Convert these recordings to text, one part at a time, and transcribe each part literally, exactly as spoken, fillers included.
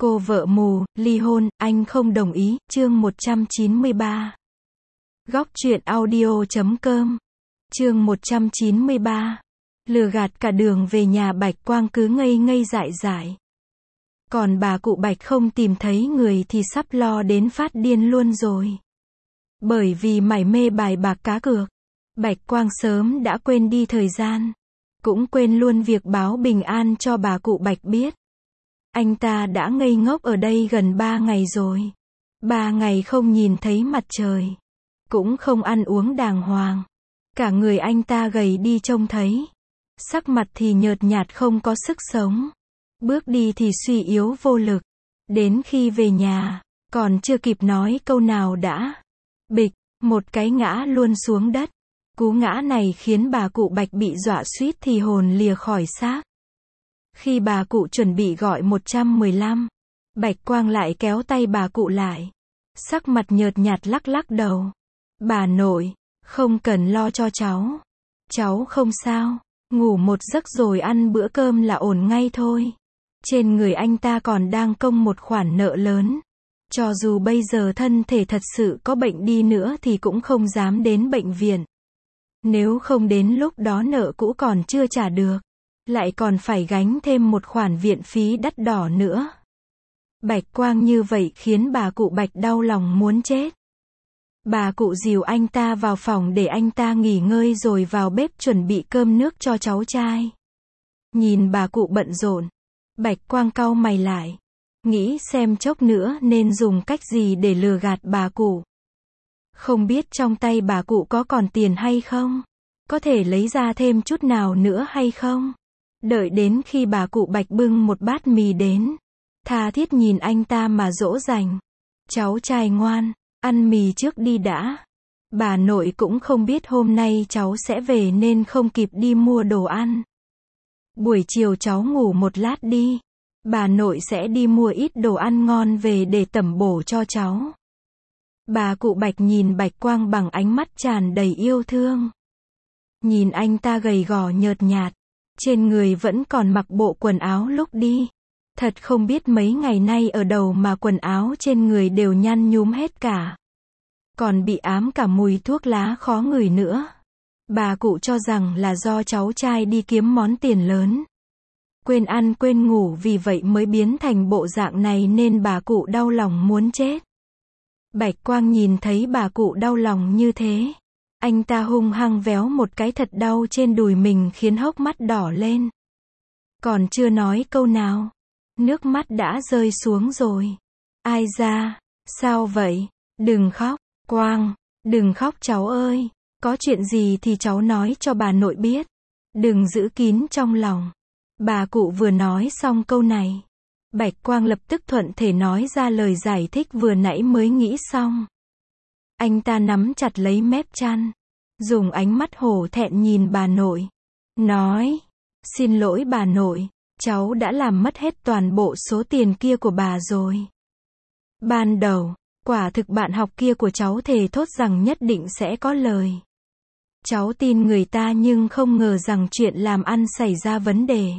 Cô vợ mù, ly hôn, anh không đồng ý, chương một trăm chín mươi ba. Góc truyện audio chấm com. Chương một trăm chín mươi ba. Lừa gạt cả đường về nhà Bạch Quang cứ ngây ngây dại dại. Còn bà cụ Bạch không tìm thấy người thì sắp lo đến phát điên luôn rồi. Bởi vì mải mê bài bạc cá cược, Bạch Quang sớm đã quên đi thời gian. Cũng quên luôn việc báo bình an cho bà cụ Bạch biết. Anh ta đã ngây ngốc ở đây gần ba ngày rồi. Ba ngày không nhìn thấy mặt trời. Cũng không ăn uống đàng hoàng. Cả người anh ta gầy đi trông thấy. Sắc mặt thì nhợt nhạt không có sức sống. Bước đi thì suy yếu vô lực. Đến khi về nhà, còn chưa kịp nói câu nào đã. Bịch, một cái ngã luôn xuống đất. Cú ngã này khiến bà cụ Bạch bị dọa suýt thì hồn lìa khỏi xác. Khi bà cụ chuẩn bị gọi một một năm, Bạch Quang lại kéo tay bà cụ lại. Sắc mặt nhợt nhạt lắc lắc đầu. Bà nội, không cần lo cho cháu. Cháu không sao, ngủ một giấc rồi ăn bữa cơm là ổn ngay thôi. Trên người anh ta còn đang cong một khoản nợ lớn. Cho dù bây giờ thân thể thật sự có bệnh đi nữa thì cũng không dám đến bệnh viện. Nếu không đến lúc đó nợ cũ còn chưa trả được, lại còn phải gánh thêm một khoản viện phí đắt đỏ nữa. Bạch Quang như vậy khiến bà cụ Bạch đau lòng muốn chết. Bà cụ dìu anh ta vào phòng để anh ta nghỉ ngơi rồi vào bếp chuẩn bị cơm nước cho cháu trai. Nhìn bà cụ bận rộn, Bạch Quang cau mày lại, nghĩ xem chốc nữa nên dùng cách gì để lừa gạt bà cụ. Không biết trong tay bà cụ có còn tiền hay không? Có thể lấy ra thêm chút nào nữa hay không? Đợi đến khi bà cụ Bạch bưng một bát mì đến, tha thiết nhìn anh ta mà dỗ dành. Cháu trai ngoan, ăn mì trước đi đã. Bà nội cũng không biết hôm nay cháu sẽ về nên không kịp đi mua đồ ăn. Buổi chiều cháu ngủ một lát đi. Bà nội sẽ đi mua ít đồ ăn ngon về để tẩm bổ cho cháu. Bà cụ Bạch nhìn Bạch Quang bằng ánh mắt tràn đầy yêu thương. Nhìn anh ta gầy gò nhợt nhạt, trên người vẫn còn mặc bộ quần áo lúc đi. Thật không biết mấy ngày nay ở đâu mà quần áo trên người đều nhăn nhúm hết cả. Còn bị ám cả mùi thuốc lá khó ngửi nữa. Bà cụ cho rằng là do cháu trai đi kiếm món tiền lớn. Quên ăn quên ngủ vì vậy mới biến thành bộ dạng này nên bà cụ đau lòng muốn chết. Bạch Quang nhìn thấy bà cụ đau lòng như thế. Anh ta hung hăng véo một cái thật đau trên đùi mình khiến hốc mắt đỏ lên. Còn chưa nói câu nào, nước mắt đã rơi xuống rồi. Ai ra, sao vậy? Đừng khóc, Quang, đừng khóc cháu ơi. Có chuyện gì thì cháu nói cho bà nội biết. Đừng giữ kín trong lòng. Bà cụ vừa nói xong câu này, Bạch Quang lập tức thuận thể nói ra lời giải thích vừa nãy mới nghĩ xong. Anh ta nắm chặt lấy mép chăn, dùng ánh mắt hổ thẹn nhìn bà nội. Nói, xin lỗi bà nội, cháu đã làm mất hết toàn bộ số tiền kia của bà rồi. Ban đầu, quả thực bạn học kia của cháu thề thốt rằng nhất định sẽ có lời. Cháu tin người ta nhưng không ngờ rằng chuyện làm ăn xảy ra vấn đề.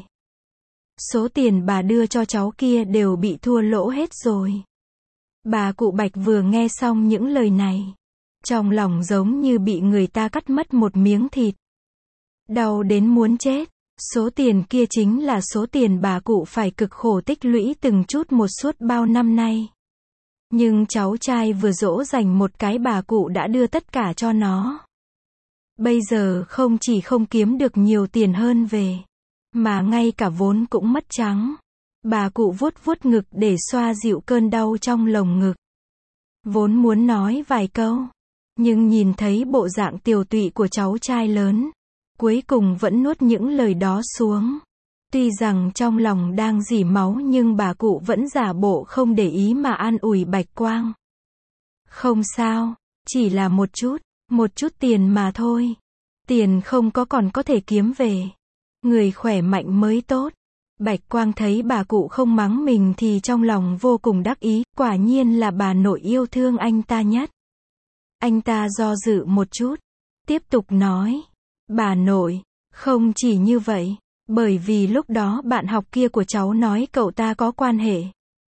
Số tiền bà đưa cho cháu kia đều bị thua lỗ hết rồi. Bà cụ Bạch vừa nghe xong những lời này, trong lòng giống như bị người ta cắt mất một miếng thịt. Đau đến muốn chết. Số tiền kia chính là số tiền bà cụ phải cực khổ tích lũy từng chút một suốt bao năm nay. Nhưng cháu trai vừa dỗ dành một cái bà cụ đã đưa tất cả cho nó. Bây giờ không chỉ không kiếm được nhiều tiền hơn về, mà ngay cả vốn cũng mất trắng. Bà cụ vuốt vuốt ngực để xoa dịu cơn đau trong lồng ngực. Vốn muốn nói vài câu, nhưng nhìn thấy bộ dạng tiều tụy của cháu trai lớn, cuối cùng vẫn nuốt những lời đó xuống. Tuy rằng trong lòng đang rỉ máu nhưng bà cụ vẫn giả bộ không để ý mà an ủi Bạch Quang. Không sao, chỉ là một chút, một chút tiền mà thôi. Tiền không có còn có thể kiếm về. Người khỏe mạnh mới tốt. Bạch Quang thấy bà cụ không mắng mình thì trong lòng vô cùng đắc ý, quả nhiên là bà nội yêu thương anh ta nhất. Anh ta do dự một chút, tiếp tục nói, bà nội, không chỉ như vậy, bởi vì lúc đó bạn học kia của cháu nói cậu ta có quan hệ.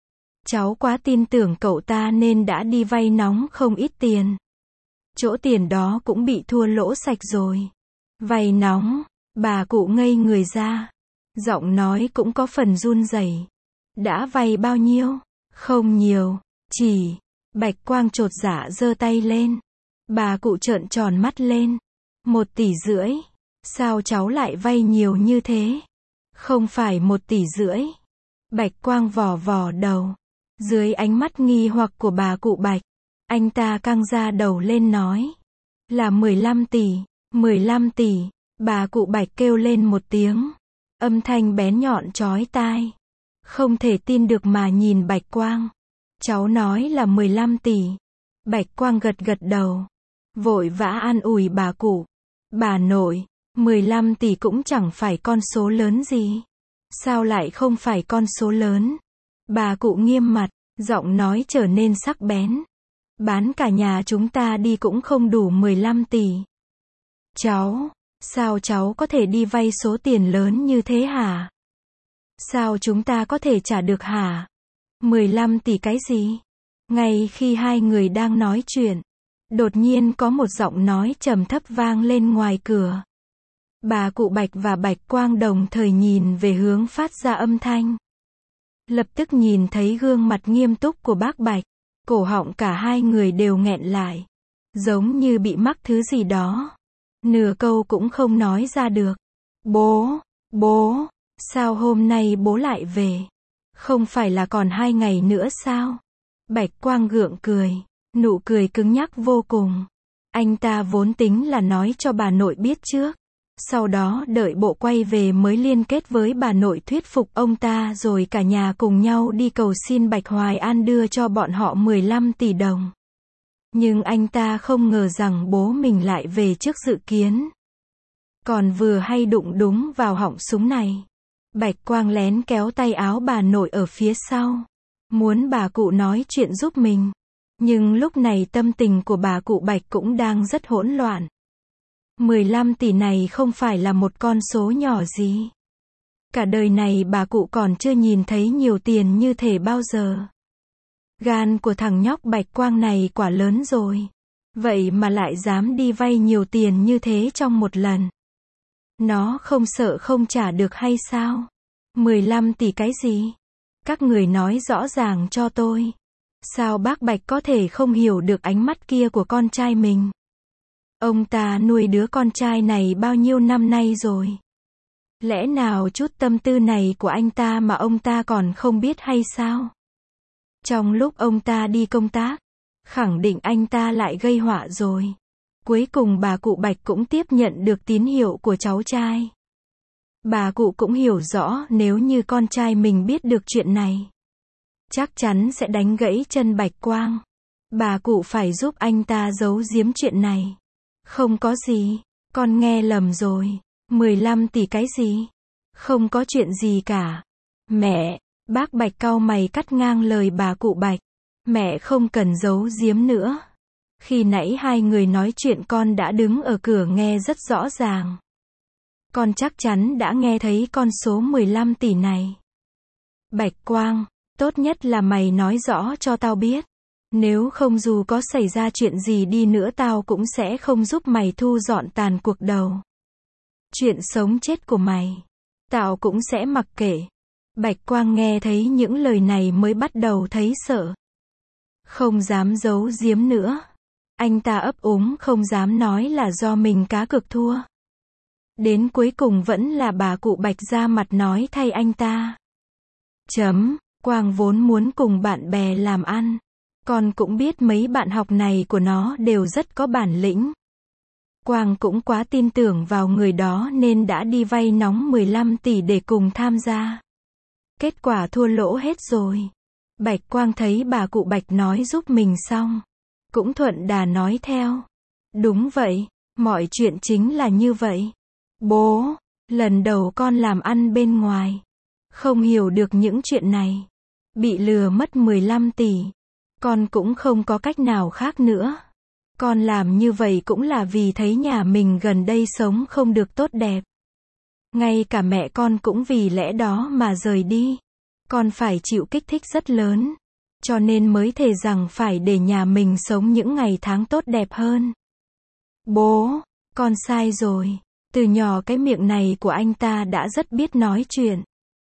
Cháu quá tin tưởng cậu ta nên đã đi vay nóng không ít tiền. Chỗ tiền đó cũng bị thua lỗ sạch rồi. Vay nóng, bà cụ ngây người ra. Giọng nói cũng có phần run rẩy. Đã vay bao nhiêu? Không nhiều, chỉ. Bạch Quang chột dạ giơ tay lên. Bà cụ trợn tròn mắt lên. Một tỷ rưỡi. Sao cháu lại vay nhiều như thế? Không phải một tỷ rưỡi. Bạch Quang vò vò đầu. Dưới ánh mắt nghi hoặc của bà cụ Bạch, anh ta căng ra đầu lên nói. Là mười lăm tỷ, mười lăm tỷ. Bà cụ Bạch kêu lên một tiếng. Âm thanh bén nhọn chói tai. Không thể tin được mà nhìn Bạch Quang. Cháu nói là mười lăm tỷ. Bạch Quang gật gật đầu. Vội vã an ủi bà cụ. Bà nội, mười lăm tỷ cũng chẳng phải con số lớn gì. Sao lại không phải con số lớn? Bà cụ nghiêm mặt, giọng nói trở nên sắc bén. Bán cả nhà chúng ta đi cũng không đủ mười lăm tỷ. Cháu, sao cháu có thể đi vay số tiền lớn như thế hả? Sao chúng ta có thể trả được hả? mười lăm tỷ cái gì? Ngay khi hai người đang nói chuyện, đột nhiên có một giọng nói trầm thấp vang lên ngoài cửa. Bà cụ Bạch và Bạch Quang đồng thời nhìn về hướng phát ra âm thanh. Lập tức nhìn thấy gương mặt nghiêm túc của bác Bạch, cổ họng cả hai người đều nghẹn lại, giống như bị mắc thứ gì đó. Nửa câu cũng không nói ra được. Bố, bố, sao hôm nay bố lại về? Không phải là còn hai ngày nữa sao? Bạch Quang gượng cười, nụ cười cứng nhắc vô cùng. Anh ta vốn tính là nói cho bà nội biết trước. Sau đó đợi bộ quay về mới liên kết với bà nội thuyết phục ông ta rồi cả nhà cùng nhau đi cầu xin Bạch Hoài An đưa cho bọn họ mười lăm tỷ đồng. Nhưng anh ta không ngờ rằng bố mình lại về trước dự kiến. Còn vừa hay đụng đúng vào họng súng này. Bạch Quang lén kéo tay áo bà nội ở phía sau. Muốn bà cụ nói chuyện giúp mình. Nhưng lúc này tâm tình của bà cụ Bạch cũng đang rất hỗn loạn. mười lăm tỷ này không phải là một con số nhỏ gì. Cả đời này bà cụ còn chưa nhìn thấy nhiều tiền như thế bao giờ. Gan của thằng nhóc Bạch Quang này quả lớn rồi. Vậy mà lại dám đi vay nhiều tiền như thế trong một lần. Nó không sợ không trả được hay sao? mười lăm tỷ cái gì? Các người nói rõ ràng cho tôi. Sao bác Bạch có thể không hiểu được ánh mắt kia của con trai mình? Ông ta nuôi đứa con trai này bao nhiêu năm nay rồi? Lẽ nào chút tâm tư này của anh ta mà ông ta còn không biết hay sao? Trong lúc ông ta đi công tác, khẳng định anh ta lại gây họa rồi. Cuối cùng bà cụ Bạch cũng tiếp nhận được tín hiệu của cháu trai. Bà cụ cũng hiểu rõ nếu như con trai mình biết được chuyện này, chắc chắn sẽ đánh gãy chân Bạch Quang. Bà cụ phải giúp anh ta giấu giếm chuyện này. Không có gì, con nghe lầm rồi. mười lăm tỷ cái gì? Không có chuyện gì cả. Mẹ, bác Bạch cau mày cắt ngang lời bà cụ Bạch. Mẹ không cần giấu giếm nữa. Khi nãy hai người nói chuyện con đã đứng ở cửa nghe rất rõ ràng. Con chắc chắn đã nghe thấy con số mười lăm tỷ này. Bạch Quang, tốt nhất là mày nói rõ cho tao biết. Nếu không dù có xảy ra chuyện gì đi nữa tao cũng sẽ không giúp mày thu dọn tàn cuộc đầu. Chuyện sống chết của mày, tao cũng sẽ mặc kệ. Bạch Quang nghe thấy những lời này mới bắt đầu thấy sợ. Không dám giấu giếm nữa. Anh ta ấp úng không dám nói là do mình cá cược thua. Đến cuối cùng vẫn là bà cụ Bạch ra mặt nói thay anh ta. Chấm, Quang vốn muốn cùng bạn bè làm ăn. Con cũng biết mấy bạn học này của nó đều rất có bản lĩnh. Quang cũng quá tin tưởng vào người đó nên đã đi vay nóng mười lăm tỷ để cùng tham gia. Kết quả thua lỗ hết rồi. Bạch Quang thấy bà cụ Bạch nói giúp mình xong, cũng thuận đà nói theo. Đúng vậy, mọi chuyện chính là như vậy. Bố, lần đầu con làm ăn bên ngoài, không hiểu được những chuyện này. Bị lừa mất mười lăm tỷ. Con cũng không có cách nào khác nữa. Con làm như vậy cũng là vì thấy nhà mình gần đây sống không được tốt đẹp. Ngay cả mẹ con cũng vì lẽ đó mà rời đi. Con phải chịu kích thích rất lớn. cho nên mới thề rằng phải để nhà mình sống những ngày tháng tốt đẹp hơn. Bố, con sai rồi. Từ nhỏ cái miệng này của anh ta đã rất biết nói chuyện.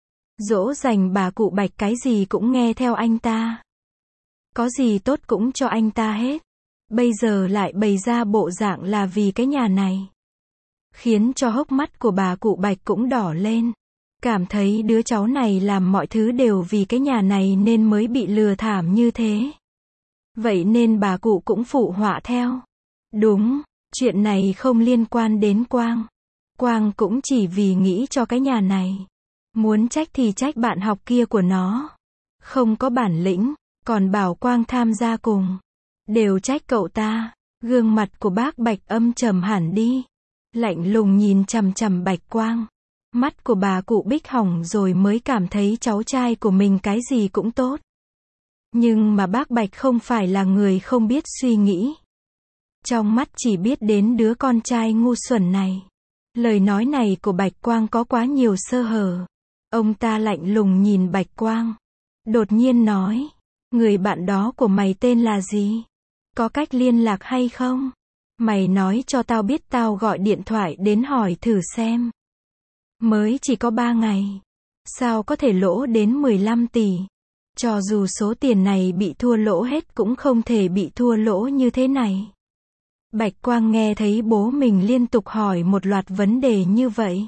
Dỗ dành bà cụ Bạch cái gì cũng nghe theo anh ta. Có gì tốt cũng cho anh ta hết. Bây giờ lại bày ra bộ dạng là vì cái nhà này. Khiến cho hốc mắt của bà cụ Bạch cũng đỏ lên. Cảm thấy đứa cháu này làm mọi thứ đều vì cái nhà này nên mới bị lừa thảm như thế. Vậy nên bà cụ cũng phụ họa theo. Đúng, chuyện này không liên quan đến Quang. Quang cũng chỉ vì nghĩ cho cái nhà này. Muốn trách thì trách bạn học kia của nó. Không có bản lĩnh, còn bảo Quang tham gia cùng. Đều trách cậu ta. Gương mặt của bác Bạch âm trầm hẳn đi. Lạnh lùng nhìn chằm chằm Bạch Quang. Mắt của bà cụ Bích hỏng rồi mới cảm thấy cháu trai của mình cái gì cũng tốt. Nhưng mà bác Bạch không phải là người không biết suy nghĩ. Trong mắt chỉ biết đến đứa con trai ngu xuẩn này. Lời nói này của Bạch Quang có quá nhiều sơ hở. Ông ta lạnh lùng nhìn Bạch Quang. Đột nhiên nói. Người bạn đó của mày tên là gì? Có cách liên lạc hay không? Mày nói cho tao biết tao gọi điện thoại đến hỏi thử xem. Mới chỉ có ba ngày. Sao có thể lỗ đến mười lăm tỷ? Cho dù số tiền này bị thua lỗ hết cũng không thể bị thua lỗ như thế này. Bạch Quang nghe thấy bố mình liên tục hỏi một loạt vấn đề như vậy.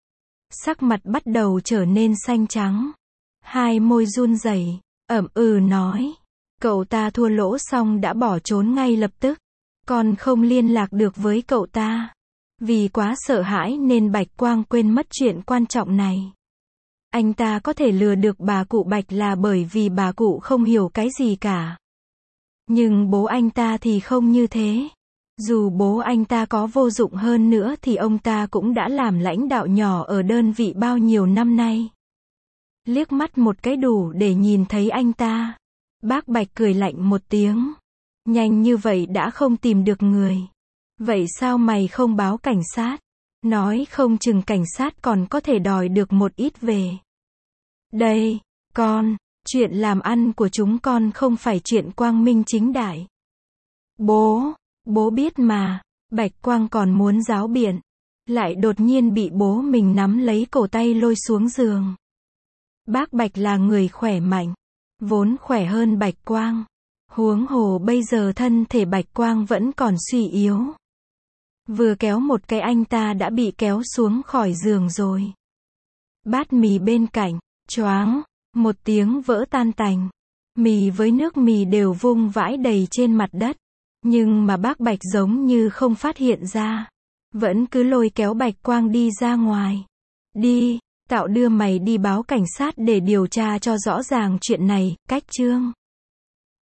Sắc mặt bắt đầu trở nên xanh trắng. Hai môi run rẩy, ậm ừ nói. Cậu ta thua lỗ xong đã bỏ trốn ngay lập tức. Còn không liên lạc được với cậu ta. Vì quá sợ hãi nên Bạch Quang quên mất chuyện quan trọng này. Anh ta có thể lừa được bà cụ Bạch là bởi vì bà cụ không hiểu cái gì cả. Nhưng bố anh ta thì không như thế. Dù bố anh ta có vô dụng hơn nữa thì ông ta cũng đã làm lãnh đạo nhỏ ở đơn vị bao nhiêu năm nay. Liếc mắt một cái đủ để nhìn thấy anh ta. Bác Bạch cười lạnh một tiếng. Nhanh như vậy đã không tìm được người. Vậy sao mày không báo cảnh sát? Nói không chừng cảnh sát còn có thể đòi được một ít về. Đây, con, chuyện làm ăn của chúng con không phải chuyện quang minh chính đại. Bố, bố biết mà. Bạch Quang còn muốn ráo biện. Lại đột nhiên bị bố mình nắm lấy cổ tay lôi xuống giường. Bác Bạch là người khỏe mạnh. Vốn khỏe hơn Bạch Quang. Huống hồ bây giờ thân thể Bạch Quang vẫn còn suy yếu. Vừa kéo một cái anh ta đã bị kéo xuống khỏi giường rồi. Bát mì bên cạnh, choáng, một tiếng vỡ tan tành. Mì với nước mì đều vung vãi đầy trên mặt đất. Nhưng mà bác Bạch giống như không phát hiện ra. Vẫn cứ lôi kéo Bạch Quang đi ra ngoài. Đi, tao đưa mày đi báo cảnh sát để điều tra cho rõ ràng chuyện này, cách chương.